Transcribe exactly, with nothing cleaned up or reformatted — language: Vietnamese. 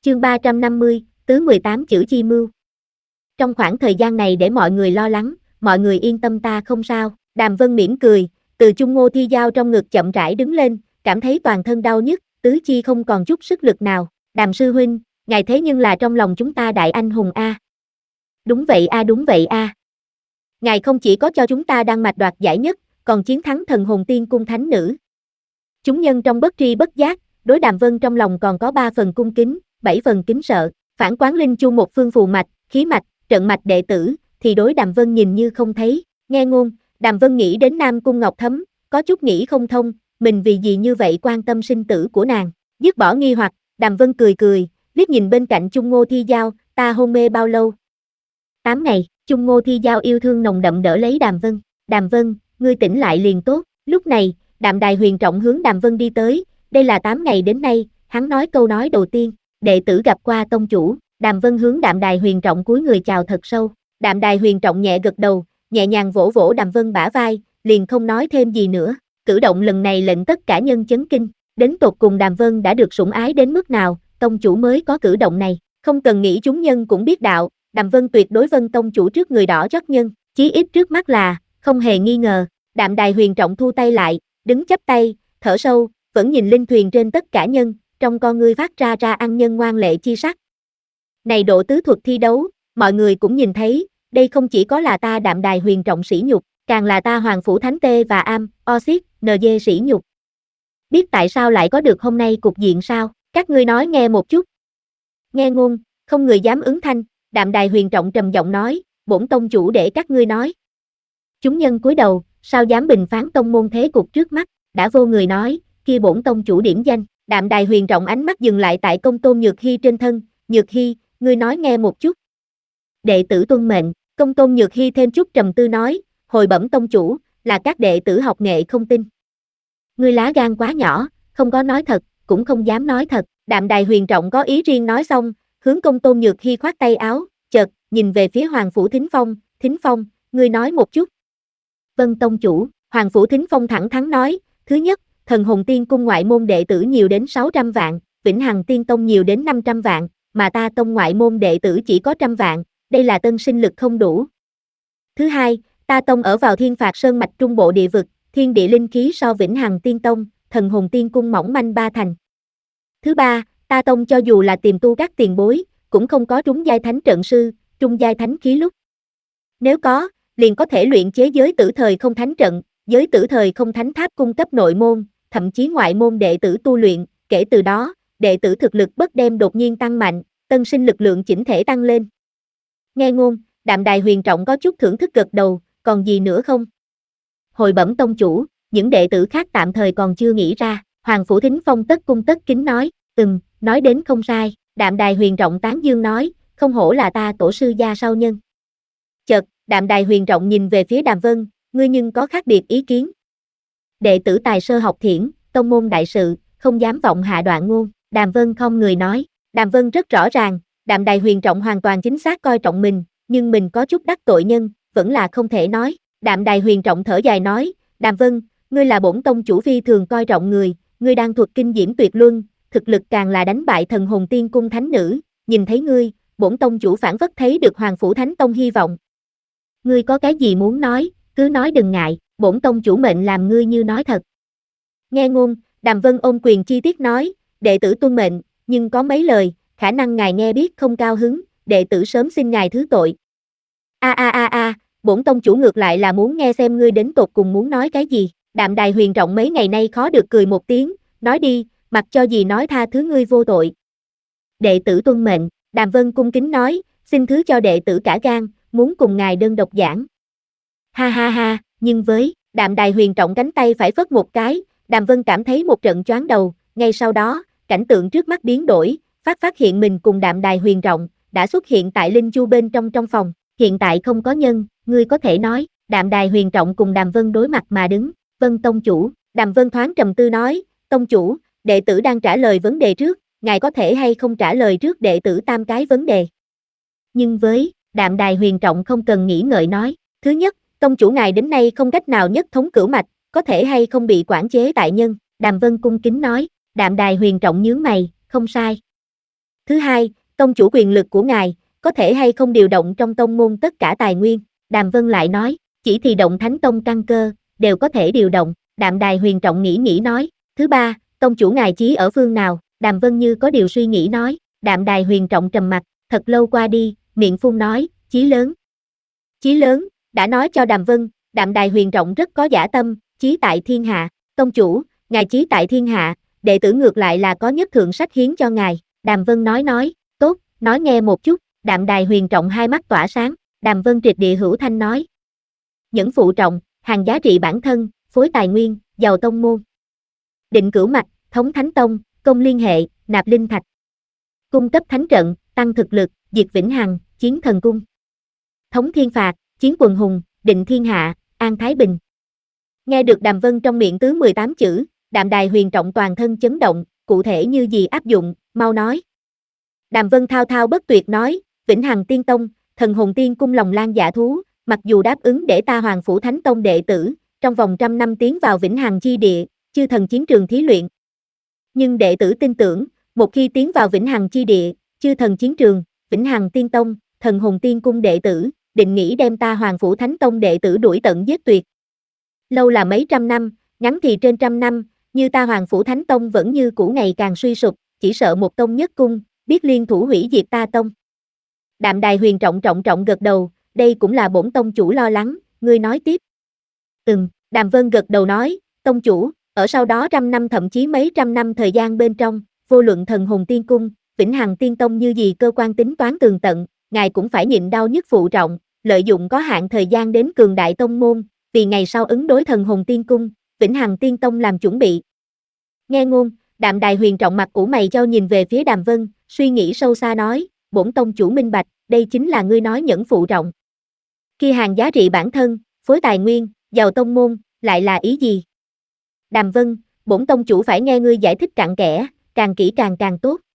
Chương ba trăm năm mươi, tứ mười tám chữ chi mưu. Trong khoảng thời gian này để mọi người lo lắng, mọi người yên tâm ta không sao. Đàm Vân mỉm cười, từ chung ngô thi dao trong ngực chậm rãi đứng lên, cảm thấy toàn thân đau nhức, tứ chi không còn chút sức lực nào. Đàm sư huynh, ngài thế nhưng là trong lòng chúng ta đại anh hùng a. Đúng vậy a, đúng vậy a. Ngài không chỉ có cho chúng ta đăng mạch đoạt giải nhất, còn chiến thắng thần hồn tiên cung thánh nữ. Chúng nhân trong bất tri bất giác, đối Đàm Vân trong lòng còn có ba phần cung kính, bảy phần kính sợ. Phản quán linh chu một phương phù mạch, khí mạch, trận mạch đệ tử, thì đối Đàm Vân nhìn như không thấy. Nghe ngôn, Đàm Vân nghĩ đến Nam Cung Ngọc Thấm, có chút nghĩ không thông, mình vì gì như vậy quan tâm sinh tử của nàng. Dứt bỏ nghi hoặc, Đàm Vân cười cười, liếc nhìn bên cạnh Chung Ngô Thi Giao, ta hôn mê bao lâu? Tám ngày. Chung Ngô Thi Giao yêu thương nồng đậm đỡ lấy Đàm Vân. Đàm Vân, ngươi tỉnh lại liền tốt. Lúc này, Đạm Đài Huyền Trọng hướng Đàm Vân đi tới, đây là tám ngày đến nay, hắn nói câu nói đầu tiên, đệ tử gặp qua tông chủ. Đàm Vân hướng Đạm Đài Huyền Trọng cúi người chào thật sâu. Đạm Đài Huyền Trọng nhẹ gật đầu, nhẹ nhàng vỗ vỗ Đàm Vân bả vai, liền không nói thêm gì nữa. Cử động lần này lệnh tất cả nhân chấn kinh, đến tột cùng Đàm Vân đã được sủng ái đến mức nào, tông chủ mới có cử động này. Không cần nghĩ chúng nhân cũng biết đạo, Đàm Vân tuyệt đối Vân tông chủ trước người đỏ rất nhân, chí ít trước mắt là, không hề nghi ngờ. Đạm Đài Huyền Trọng thu tay lại, đứng chắp tay, thở sâu, vẫn nhìn linh thuyền trên tất cả nhân, trong con ngươi phát ra ra ăn nhân ngoan lệ chi sắc. Này độ tứ thuật thi đấu, mọi người cũng nhìn thấy, đây không chỉ có là ta Đạm Đài Huyền Trọng sỉ nhục, càng là ta Hoàng Phủ Thánh Tê và Am, Oxit, en giê sỉ nhục. Biết tại sao lại có được hôm nay cục diện sao? Các ngươi nói nghe một chút. Nghe ngôn, không người dám ứng thanh, Đạm Đài Huyền Trọng trầm giọng nói, bổn tông chủ để các ngươi nói. Chúng nhân cúi đầu, sao dám bình phán tông môn thế cục trước mắt, đã vô người nói, kia bổn tông chủ điểm danh. Đạm Đài Huyền Trọng ánh mắt dừng lại tại Công Tôn Nhược Hy trên thân, Nhược Hy, ngươi nói nghe một chút. Đệ tử tuân mệnh. Công Tôn Nhược Hy thêm chút trầm tư nói, hồi bẩm tông chủ, là các đệ tử học nghệ không tin. Ngươi lá gan quá nhỏ, không có nói thật, cũng không dám nói thật. Đạm Đài Huyền Trọng có ý riêng nói xong, hướng Công Tôn Nhược Hy khoát tay áo, chợt nhìn về phía Hoàng Phủ Thính Phong, Thính Phong, ngươi nói một chút. Vân tông chủ. Hoàng Phủ Thính Phong thẳng thắn nói, thứ nhất, thần hồn tiên cung ngoại môn đệ tử nhiều đến sáu trăm vạn, Vĩnh Hằng Tiên Tông nhiều đến năm trăm vạn, mà ta tông ngoại môn đệ tử chỉ có trăm vạn, đây là tân sinh lực không đủ. Thứ hai, ta tông ở vào Thiên Phạt Sơn mạch trung bộ địa vực, thiên địa linh khí so Vĩnh Hằng Tiên Tông, thần hồn tiên cung mỏng manh ba thành. Thứ ba, ta tông cho dù là tìm tu các tiền bối, cũng không có trúng giai thánh trận sư, trung giai thánh khí lúc. Nếu có, liền có thể luyện chế giới tử thời không thánh trận, giới tử thời không thánh tháp cung cấp nội môn, thậm chí ngoại môn đệ tử tu luyện, kể từ đó, đệ tử thực lực bất đem đột nhiên tăng mạnh, tân sinh lực lượng chỉnh thể tăng lên. Nghe ngôn, Đạm Đài Huyền Trọng có chút thưởng thức gật đầu, còn gì nữa không? Hồi bẩm tông chủ, những đệ tử khác tạm thời còn chưa nghĩ ra. Hoàng Phủ Thính Phong tất cung tất kính nói, ừm, nói đến không sai. Đạm Đài Huyền Trọng tán dương nói, không hổ là ta tổ sư gia sau nhân. Chợt, Đạm Đài Huyền Trọng nhìn về phía Đàm Vân, ngươi nhưng có khác biệt ý kiến. Đệ tử tài sơ học thiển, tông môn đại sự, không dám vọng hạ đoạn ngôn. Đàm Vân không người nói. Đàm Vân rất rõ ràng, Đạm Đài Huyền Trọng hoàn toàn chính xác coi trọng mình, nhưng mình có chút đắc tội nhân, vẫn là không thể nói. Đạm Đài Huyền Trọng thở dài nói, Đàm Vân, ngươi là bổn tông chủ phi thường coi trọng người, ngươi đang thuật kinh diễm tuyệt luân, thực lực càng là đánh bại thần hồn tiên cung thánh nữ, nhìn thấy ngươi, bổn tông chủ phản phất thấy được Hoàng Phủ Thánh Tông hy vọng. Ngươi có cái gì muốn nói, cứ nói đừng ngại, bổn tông chủ mệnh làm ngươi như nói thật. Nghe ngôn, Đàm Vân ôm quyền chi tiết nói, đệ tử tuân mệnh, nhưng có mấy lời, khả năng ngài nghe biết không cao hứng, đệ tử sớm xin ngài thứ tội. A a a a, bổn tông chủ ngược lại là muốn nghe xem ngươi đến tột cùng muốn nói cái gì. Đạm Đài Huyền Trọng mấy ngày nay khó được cười một tiếng, nói đi, mặc cho gì nói tha thứ ngươi vô tội. Đệ tử tuân mệnh. Đàm Vân cung kính nói, xin thứ cho đệ tử cả gan, muốn cùng ngài đơn độc giảng. Ha ha ha, nhưng với, Đạm Đài Huyền Trọng cánh tay phải phất một cái, Đàm Vân cảm thấy một trận choáng đầu, ngay sau đó, cảnh tượng trước mắt biến đổi, phát phát hiện mình cùng Đạm Đài Huyền Trọng, đã xuất hiện tại Linh Chu bên trong trong phòng, hiện tại không có nhân, ngươi có thể nói. Đạm Đài Huyền Trọng cùng Đàm Vân đối mặt mà đứng, Vân tông chủ. Đàm Vân thoáng trầm tư nói, tông chủ, đệ tử đang trả lời vấn đề trước, ngài có thể hay không trả lời trước đệ tử tam cái vấn đề. Nhưng với, Đạm Đài Huyền Trọng không cần nghĩ ngợi nói, thứ nhất, tông chủ ngài đến nay không cách nào nhất thống cửu mạch, có thể hay không bị quản chế tại nhân. Đàm Vân cung kính nói. Đạm Đài Huyền Trọng nhướng mày, không sai. Thứ hai, tông chủ quyền lực của ngài, có thể hay không điều động trong tông môn tất cả tài nguyên. Đàm Vân lại nói, chỉ thì động Thánh Tông căn cơ, đều có thể điều động. Đạm Đài Huyền Trọng nghĩ nghĩ nói, thứ ba, tông chủ ngài chí ở phương nào? Đàm Vân như có điều suy nghĩ nói. Đạm Đài Huyền Trọng trầm mặt, thật lâu qua đi, miệng phun nói, chí lớn. Chí lớn, đã nói cho Đàm Vân, Đạm Đài Huyền Trọng rất có dã tâm, chí tại thiên hạ. Tông chủ, ngài chí tại thiên hạ, đệ tử ngược lại là có nhất thượng sách hiến cho ngài. Đàm Vân nói nói, tốt, nói nghe một chút. Đạm Đài Huyền Trọng hai mắt tỏa sáng. Đàm Vân triệt địa hữu thanh nói, những phụ trọng, hàng giá trị bản thân, phối tài nguyên, giàu tông môn. Định cửu mạch, thống thánh tông, công liên hệ, nạp linh thạch. Cung cấp thánh trận, tăng thực lực, diệt vĩnh hằng, chiến thần cung. Thống thiên phạt, chiến quần hùng, định thiên hạ, an thái bình. Nghe được Đàm Vân trong miệng tứ mười tám chữ, Đạm Đài Huyền Trọng toàn thân chấn động, cụ thể như gì áp dụng, mau nói. Đàm Vân thao thao bất tuyệt nói, vĩnh hằng tiên tông, thần hồn tiên cung lòng lan dạ thú, mặc dù đáp ứng để ta Hoàng Phủ Thánh Tông đệ tử, trong vòng trăm năm tiến vào vĩnh hằng chi địa, chư thần chiến trường thí luyện. Nhưng đệ tử tin tưởng, một khi tiến vào vĩnh hằng chi địa, chư thần chiến trường, vĩnh hằng tiên tông, thần hồn tiên cung đệ tử, định nghĩ đem ta Hoàng Phủ Thánh Tông đệ tử đuổi tận giết tuyệt. Lâu là mấy trăm năm, ngắn thì trên trăm năm, như ta Hoàng Phủ Thánh Tông vẫn như cũ ngày càng suy sụp, chỉ sợ một tông nhất cung, biết liên thủ hủy diệt ta tông. Đạm Đài Huyền Trọng trọng trọng gật đầu, đây cũng là bổn tông chủ lo lắng, ngươi nói tiếp. Ừm, Đàm Vân gật đầu nói, tông chủ, ở sau đó trăm năm thậm chí mấy trăm năm thời gian bên trong, vô luận thần hồn tiên cung, vĩnh hằng tiên tông như gì cơ quan tính toán tường tận, ngài cũng phải nhịn đau nhức phụ trọng, lợi dụng có hạn thời gian đến cường đại tông môn, vì ngày sau ứng đối thần hồn tiên cung, vĩnh hằng tiên tông làm chuẩn bị. Nghe ngôn, Đạm Đài Huyền Trọng mặt ủ mày chau nhìn về phía Đàm Vân, suy nghĩ sâu xa nói, bổn tông chủ minh bạch, đây chính là ngươi nói nhẫn phụ trọng. Khi hàng giá trị bản thân, phối tài nguyên, giàu tông môn, lại là ý gì? Đàm Vân, bổn tông chủ phải nghe ngươi giải thích cặn kẽ, càng kỹ càng càng tốt.